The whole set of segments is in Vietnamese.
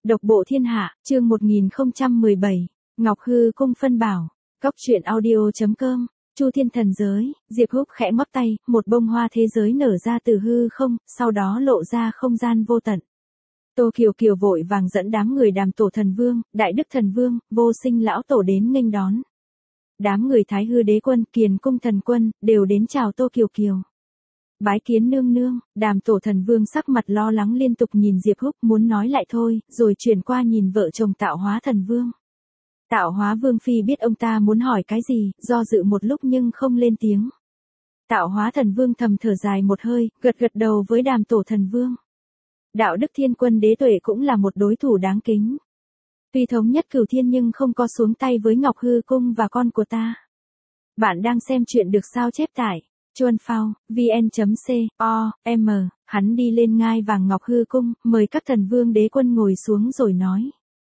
Độc bộ thiên hạ, chương 1017, Ngọc Hư Cung phân bảo. Cóc truyện audio.com. Chu Thiên Thần Giới, Diệp Húc khẽ ngót tay, một bông hoa thế giới nở ra từ hư không, sau đó lộ ra không gian vô tận. Tô Kiều Kiều vội vàng dẫn đám người Đàm Tổ Thần Vương, Đại Đức Thần Vương, Vô Sinh Lão Tổ đến nghênh đón. Đám người Thái Hư Đế Quân, Kiền Cung Thần Quân, đều đến chào Tô Kiều Kiều. Bái kiến nương nương. Đàm Tổ Thần Vương sắc mặt lo lắng liên tục nhìn Diệp Húc muốn nói lại thôi, rồi chuyển qua nhìn vợ chồng Tạo Hóa Thần Vương. Tạo Hóa Vương Phi biết ông ta muốn hỏi cái gì, do dự một lúc nhưng không lên tiếng. Tạo Hóa Thần Vương thầm thở dài một hơi, gật gật đầu với Đàm Tổ Thần Vương. Đạo Đức Thiên Quân Đế Tuệ cũng là một đối thủ đáng kính. Tuy thống nhất cửu thiên nhưng không có xuống tay với Ngọc Hư Cung và con của ta. Bạn đang xem chuyện được sao chép tại Chuan Phao, vn.com, hắn đi lên ngai vàng Ngọc Hư Cung, mời các thần vương đế quân ngồi xuống rồi nói.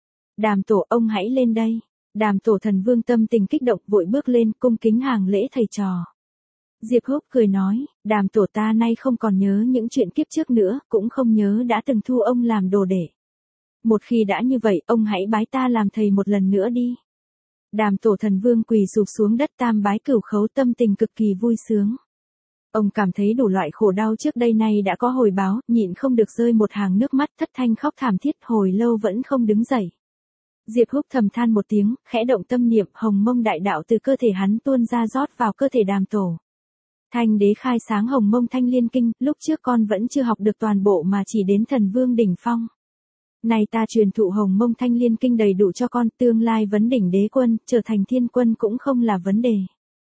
Đàm Tổ, ông hãy lên đây. Đàm Tổ Thần Vương tâm tình kích động vội bước lên cung kính hàng lễ thầy trò. Diệp Húc cười nói, Đàm Tổ ta nay không còn nhớ những chuyện kiếp trước nữa, cũng không nhớ đã từng thu ông làm đồ đệ. Một khi đã như vậy, ông hãy bái ta làm thầy một lần nữa đi. Đàm Tổ Thần Vương quỳ sụp xuống đất tam bái cửu khấu, tâm tình cực kỳ vui sướng. Ông cảm thấy đủ loại khổ đau trước đây nay đã có hồi báo, nhịn không được rơi một hàng nước mắt, thất thanh khóc thảm thiết, hồi lâu vẫn không đứng dậy. Diệp Húc thầm than một tiếng, khẽ động tâm niệm, hồng mông đại đạo từ cơ thể hắn tuôn ra rót vào cơ thể Đàm Tổ. Thanh đế khai sáng hồng mông thanh liên kinh, lúc trước con vẫn chưa học được toàn bộ mà chỉ đến thần vương đỉnh phong. Này ta truyền thụ hồng mông thanh liên kinh đầy đủ cho con, tương lai vấn đỉnh đế quân, trở thành thiên quân cũng không là vấn đề.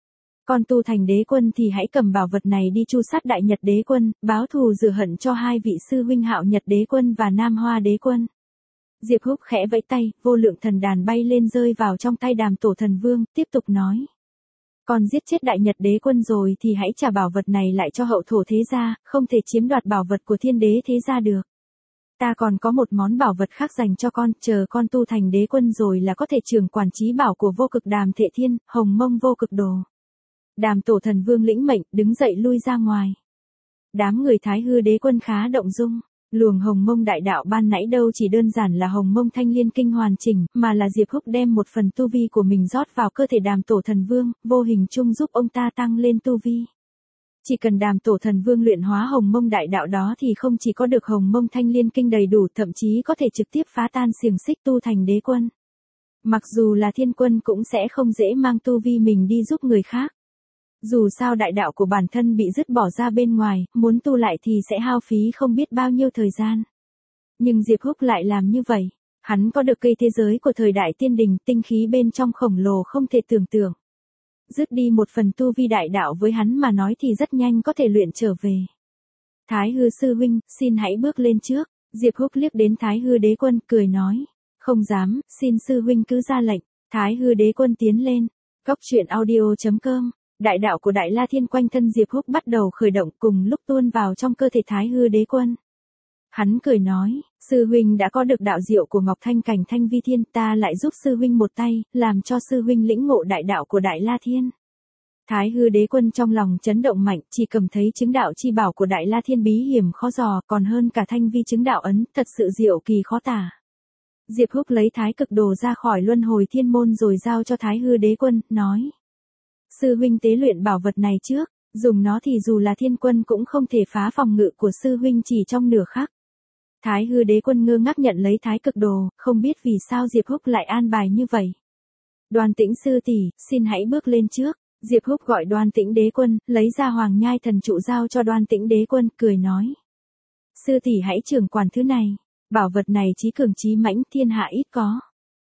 Con tu thành đế quân thì hãy cầm bảo vật này đi chu sát Đại Nhật đế quân, báo thù rửa hận cho hai vị sư huynh Hạo Nhật đế quân và Nam Hoa đế quân. Diệp Húc khẽ vẫy tay, vô lượng thần đàn bay lên rơi vào trong tay Đàm Tổ Thần Vương, tiếp tục nói. Con giết chết Đại Nhật đế quân rồi thì hãy trả bảo vật này lại cho hậu thổ thế gia, không thể chiếm đoạt bảo vật của thiên đế thế gia được. Ta còn có một món bảo vật khác dành cho con, chờ con tu thành đế quân rồi là có thể trưởng quản trí bảo của vô cực Đàm Thệ Thiên, hồng mông vô cực đồ. Đàm Tổ Thần Vương lĩnh mệnh, đứng dậy lui ra ngoài. Đám người Thái Hư Đế Quân khá động dung. Luồng hồng mông đại đạo ban nãy đâu chỉ đơn giản là hồng mông thanh liên kinh hoàn chỉnh, mà là Diệp Húc đem một phần tu vi của mình rót vào cơ thể Đàm Tổ Thần Vương, vô hình chung giúp ông ta tăng lên tu vi. Chỉ cần Đàm Tổ Thần Vương luyện hóa hồng mông đại đạo đó thì không chỉ có được hồng mông thanh liên kinh đầy đủ, thậm chí có thể trực tiếp phá tan xiềng xích tu thành đế quân. Mặc dù là thiên quân cũng sẽ không dễ mang tu vi mình đi giúp người khác. Dù sao đại đạo của bản thân bị dứt bỏ ra bên ngoài, muốn tu lại thì sẽ hao phí không biết bao nhiêu thời gian. Nhưng Diệp Húc lại làm như vậy. Hắn có được cây thế giới của thời đại tiên đình, tinh khí bên trong khổng lồ không thể tưởng tượng. Dứt đi một phần tu vi đại đạo với hắn mà nói thì rất nhanh có thể luyện trở về. Thái Hư sư huynh, xin hãy bước lên trước. Diệp Húc liếc đến Thái Hư Đế Quân, cười nói. Không dám, xin sư huynh cứ ra lệnh. Thái Hư Đế Quân tiến lên. Cóc truyện audio.com. Đại đạo của Đại La Thiên quanh thân Diệp Húc bắt đầu khởi động, cùng lúc tuôn vào trong cơ thể Thái Hư Đế Quân. Hắn cười nói, sư huynh đã có được đạo diệu của Ngọc Thanh Cảnh Thanh Vi Thiên, ta lại giúp sư huynh một tay, làm cho sư huynh lĩnh ngộ đại đạo của Đại La Thiên. Thái Hư Đế Quân trong lòng chấn động mạnh, chỉ cầm thấy chứng đạo chi bảo của Đại La Thiên bí hiểm khó dò, còn hơn cả Thanh Vi chứng đạo ấn, thật sự diệu kỳ khó tả. Diệp Húc lấy Thái Cực Đồ ra khỏi luân hồi thiên môn rồi giao cho Thái Hư Đế Quân, nói. Sư huynh tế luyện bảo vật này trước, dùng nó thì dù là thiên quân cũng không thể phá phòng ngự của sư huynh chỉ trong nửa khắc. Thái Hư Đế Quân ngơ ngác nhận lấy Thái Cực Đồ, không biết vì sao Diệp Húc lại an bài như vậy. Đoan Tĩnh sư tỷ, xin hãy bước lên trước. Diệp Húc gọi Đoan Tĩnh Đế Quân, lấy ra Hoàng Nhai Thần Trụ giao cho Đoan Tĩnh Đế Quân, cười nói. Sư tỷ hãy trưởng quản thứ này, bảo vật này chí cường chí mãnh, thiên hạ ít có.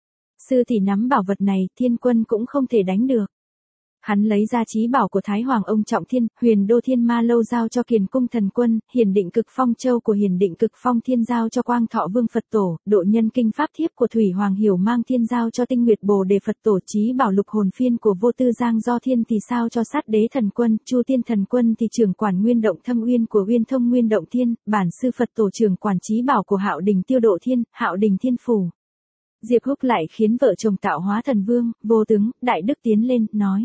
Sư tỷ nắm bảo vật này, thiên quân cũng không thể đánh được. Hắn lấy ra chí bảo của Thái Hoàng ông Trọng Thiên, Huyền Đô Thiên Ma Lâu giao cho Kiền Cung Thần Quân, Hiển Định Cực Phong Châu của Hiển Định Cực Phong Thiên giao cho Quang Thọ Vương Phật Tổ, Độ Nhân Kinh Pháp Thiếp của Thủy Hoàng Hiểu Mang Thiên giao cho Tinh Nguyệt Bồ Đề Phật Tổ, chí bảo Lục Hồn Phiên của Vô Tư Giang Do Thiên thì sao cho Sát Đế Thần Quân, Chu Tiên Thần Quân thì trưởng quản Nguyên Động Thâm Uyên của Uyên Thông Nguyên Động Thiên, Bản Sư Phật Tổ trưởng quản chí bảo của Hạo Đình Tiêu Độ Thiên, Hạo Đình Thiên Phủ. Diệp Húc lại khiến vợ chồng Tạo Hóa Thần Vương, Vô Tướng, Đại Đức tiến lên, nói.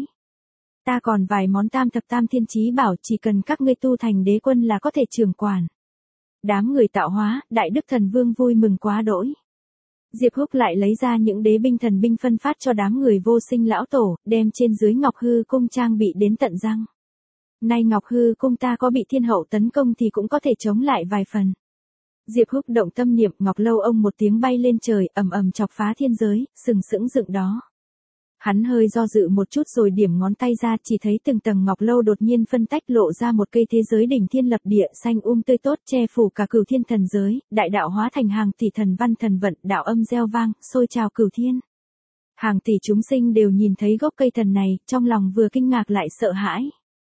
Ta còn vài món tam thập tam thiên chí bảo, chỉ cần các ngươi tu thành đế quân là có thể trưởng quản. Đám người Tạo Hóa, Đại Đức Thần Vương vui mừng quá đỗi. Diệp Húc lại lấy ra những đế binh thần binh phân phát cho đám người vô sinh lão tổ, đem trên dưới Ngọc Hư cung trang bị đến tận răng. Nay Ngọc Hư cung ta có bị thiên hậu tấn công thì cũng có thể chống lại vài phần. Diệp Húc động tâm niệm, ngọc lâu ông một tiếng bay lên trời, ầm ầm chọc phá thiên giới, sừng sững dựng đó. Hắn hơi do dự một chút rồi điểm ngón tay ra, chỉ thấy từng tầng ngọc lâu đột nhiên phân tách lộ ra một cây thế giới đỉnh thiên lập địa xanh tươi tốt, che phủ cả cửu thiên thần giới, đại đạo hóa thành hàng tỷ thần văn thần vận, đạo âm reo vang, sôi trào cửu thiên. Hàng tỷ chúng sinh đều nhìn thấy gốc cây thần này, trong lòng vừa kinh ngạc lại sợ hãi.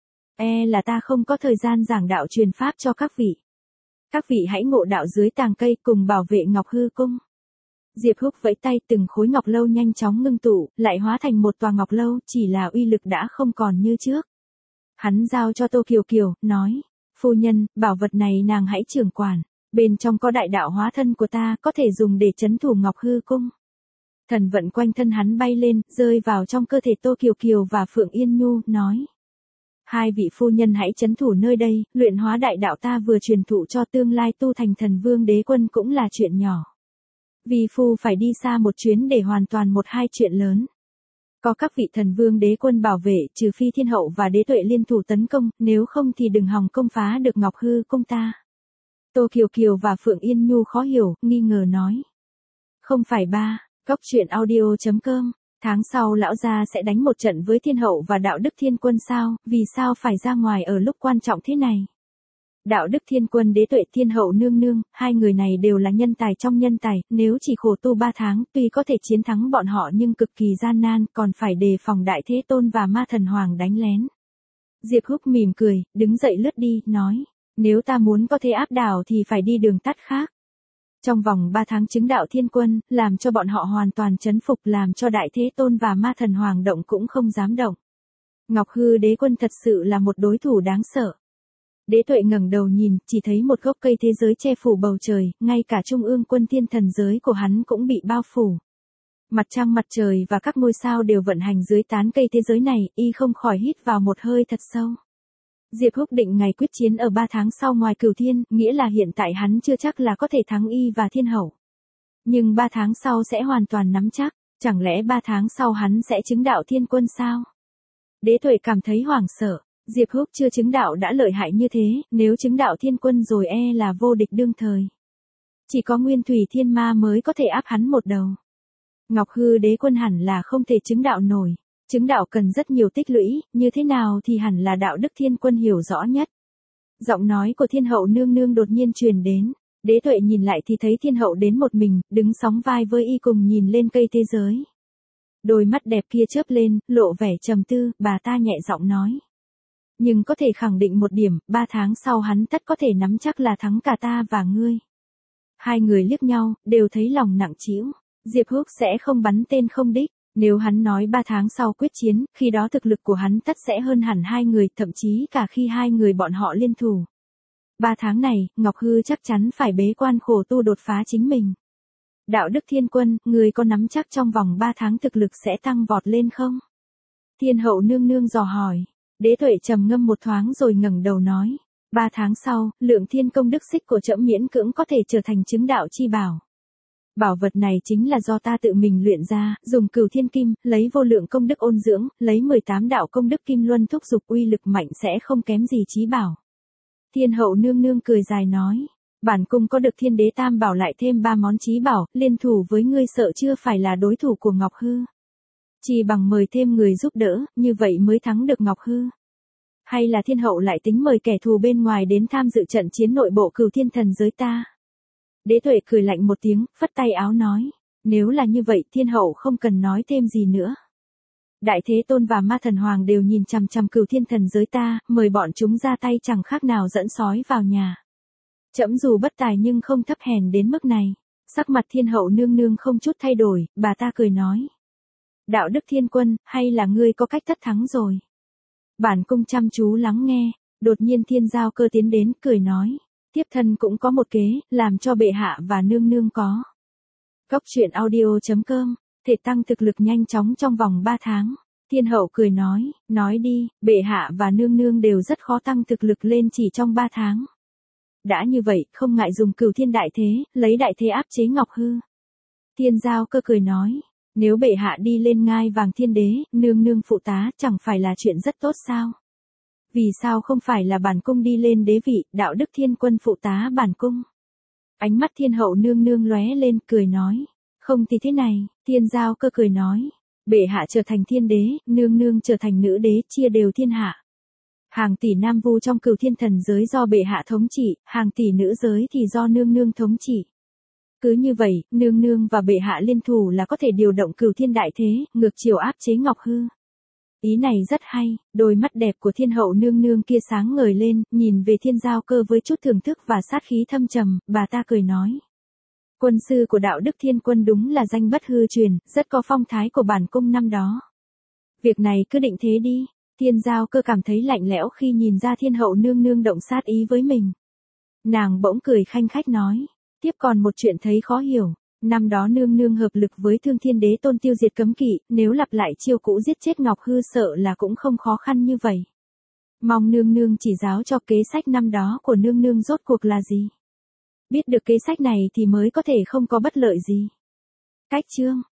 Là ta không có thời gian giảng đạo truyền pháp cho các vị. Các vị hãy ngộ đạo dưới tàng cây cùng bảo vệ Ngọc Hư cung. Diệp Húc vẫy tay, từng khối ngọc lâu nhanh chóng ngưng tụ, lại hóa thành một tòa ngọc lâu, chỉ là uy lực đã không còn như trước. Hắn giao cho Tô Kiều Kiều, nói, phu nhân, bảo vật này nàng hãy trưởng quản, bên trong có đại đạo hóa thân của ta, có thể dùng để trấn thủ Ngọc Hư cung. Thần vận quanh thân hắn bay lên, rơi vào trong cơ thể Tô Kiều Kiều và Phượng Yên Nhu, nói. Hai vị phu nhân hãy trấn thủ nơi đây, luyện hóa đại đạo ta vừa truyền thụ cho tương lai tu thành thần vương đế quân cũng là chuyện nhỏ. Vì phu phải đi xa một chuyến để hoàn toàn một hai chuyện lớn. Có các vị thần vương đế quân bảo vệ, trừ phi thiên hậu và đế tuệ liên thủ tấn công, nếu không thì đừng hòng công phá được Ngọc Hư cung ta. Tô Kiều Kiều và Phượng Yên Nhu khó hiểu, nghi ngờ nói. Không phải ba, Cóc truyện audio.com. Tháng sau lão gia sẽ đánh một trận với thiên hậu và đạo đức thiên quân sao, vì sao phải ra ngoài ở lúc quan trọng thế này? Đạo đức thiên quân đế tuệ thiên hậu nương nương, hai người này đều là nhân tài trong nhân tài, nếu chỉ khổ tu 3 tháng, tuy có thể chiến thắng bọn họ nhưng cực kỳ gian nan, còn phải đề phòng Đại Thế Tôn và Ma Thần Hoàng đánh lén. Diệp Húc mỉm cười, đứng dậy lướt đi, nói, nếu ta muốn có thể áp đảo thì phải đi đường tắt khác. Trong vòng 3 tháng chứng đạo thiên quân, làm cho bọn họ hoàn toàn chấn phục, làm cho Đại Thế Tôn và Ma Thần Hoàng động cũng không dám động. Ngọc Hư đế quân thật sự là một đối thủ đáng sợ. Đế tuệ ngẩng đầu nhìn, chỉ thấy một gốc cây thế giới che phủ bầu trời, ngay cả trung ương quân thiên thần giới của hắn cũng bị bao phủ. Mặt trăng mặt trời và các ngôi sao đều vận hành dưới tán cây thế giới này, y không khỏi hít vào một hơi thật sâu. Diệp Húc định ngày quyết chiến ở 3 tháng sau ngoài cửu thiên, nghĩa là hiện tại hắn chưa chắc là có thể thắng y và thiên hậu. Nhưng 3 tháng sau sẽ hoàn toàn nắm chắc, chẳng lẽ 3 tháng sau hắn sẽ chứng đạo thiên quân sao? Đế tuệ cảm thấy hoảng sợ. Diệp Húc chưa chứng đạo đã lợi hại như thế, nếu chứng đạo thiên quân rồi là vô địch đương thời. Chỉ có Nguyên Thủy Thiên Ma mới có thể áp hắn một đầu. Ngọc Hư đế quân hẳn là không thể chứng đạo nổi. Chứng đạo cần rất nhiều tích lũy, như thế nào thì hẳn là đạo đức thiên quân hiểu rõ nhất. Giọng nói của thiên hậu nương nương đột nhiên truyền đến. Đế tuệ nhìn lại thì thấy thiên hậu đến một mình, đứng sóng vai với y cùng nhìn lên cây thế giới. Đôi mắt đẹp kia chớp lên, lộ vẻ trầm tư, bà ta nhẹ giọng nói. Nhưng có thể khẳng định một điểm, 3 tháng sau hắn tất có thể nắm chắc là thắng cả ta và ngươi. Hai người liếc nhau, đều thấy lòng nặng trĩu. Diệp Húc sẽ không bắn tên không đích. Nếu hắn nói 3 tháng sau quyết chiến, khi đó thực lực của hắn tất sẽ hơn hẳn hai người, thậm chí cả khi hai người bọn họ liên thủ. 3 tháng này, Ngọc Hư chắc chắn phải bế quan khổ tu đột phá chính mình. Đạo đức thiên quân, người có nắm chắc trong vòng 3 tháng thực lực sẽ tăng vọt lên không? Thiên hậu nương nương dò hỏi. Đế tuệ trầm ngâm một thoáng rồi ngẩng đầu nói. 3 tháng sau, lượng thiên công đức xích của trẫm miễn cưỡng có thể trở thành chứng đạo chi bảo. Bảo vật này chính là do ta tự mình luyện ra, dùng cửu thiên kim, lấy vô lượng công đức ôn dưỡng, lấy 18 đạo công đức kim luân thúc dục uy lực mạnh sẽ không kém gì chí bảo. Thiên hậu nương nương cười dài nói. Bản cung có được thiên đế tam bảo lại thêm 3 món chí bảo, liên thủ với ngươi sợ chưa phải là đối thủ của Ngọc Hư. Chỉ bằng mời thêm người giúp đỡ, như vậy mới thắng được Ngọc Hư. Hay là thiên hậu lại tính mời kẻ thù bên ngoài đến tham dự trận chiến nội bộ cửu thiên thần giới ta? Đế tuệ cười lạnh một tiếng, phất tay áo nói. Nếu là như vậy thiên hậu không cần nói thêm gì nữa. Đại Thế Tôn và Ma Thần Hoàng đều nhìn chằm chằm cửu thiên thần giới ta, mời bọn chúng ra tay chẳng khác nào dẫn sói vào nhà. Trẫm dù bất tài nhưng không thấp hèn đến mức này. Sắc mặt thiên hậu nương nương không chút thay đổi, bà ta cười nói. Đạo đức thiên quân, hay là ngươi có cách tất thắng rồi? Bản cung chăm chú lắng nghe, đột nhiên thiên giao cơ tiến đến, cười nói. Tiếp thân cũng có một kế, làm cho bệ hạ và nương nương có. Cóc truyện audio.com, thể tăng thực lực nhanh chóng trong vòng 3 tháng. Thiên hậu cười nói đi, bệ hạ và nương nương đều rất khó tăng thực lực lên chỉ trong 3 tháng. Đã như vậy, không ngại dùng cửu thiên đại thế, lấy đại thế áp chế Ngọc Hư. Thiên Giao Cơ cười nói, nếu bệ hạ đi lên ngai vàng thiên đế, nương nương phụ tá chẳng phải là chuyện rất tốt sao? Vì sao không phải là bản cung đi lên đế vị, đạo đức thiên quân phụ tá bản cung? Ánh mắt thiên hậu nương nương lóe lên cười nói, không thì thế này, Thiên Giao Cơ cười nói, bệ hạ trở thành thiên đế, nương nương trở thành nữ đế, chia đều thiên hạ. Hàng tỷ nam vu trong Cửu Thiên thần giới do bệ hạ thống trị, hàng tỷ nữ giới thì do nương nương thống trị. Cứ như vậy, nương nương và bệ hạ liên thủ là có thể điều động Cửu Thiên đại thế, ngược chiều áp chế Ngọc Hư. Ý này rất hay, đôi mắt đẹp của thiên hậu nương nương kia sáng ngời lên, nhìn về Thiên Giao Cơ với chút thưởng thức và sát khí thâm trầm, bà ta cười nói. Quân sư của đạo đức thiên quân đúng là danh bất hư truyền, rất có phong thái của bản cung năm đó. Việc này cứ định thế đi. Thiên Giao Cơ cảm thấy lạnh lẽo khi nhìn ra thiên hậu nương nương động sát ý với mình. Nàng bỗng cười khanh khách nói, tiếp còn một chuyện thấy khó hiểu. Năm đó nương nương hợp lực với Thương Thiên Đế Tôn tiêu diệt cấm kỵ, nếu lặp lại chiêu cũ giết chết Ngọc Hư sợ là cũng không khó khăn như vậy. Mong nương nương chỉ giáo cho kế sách năm đó của nương nương rốt cuộc là gì. Biết được kế sách này thì mới có thể không có bất lợi gì. Cách chương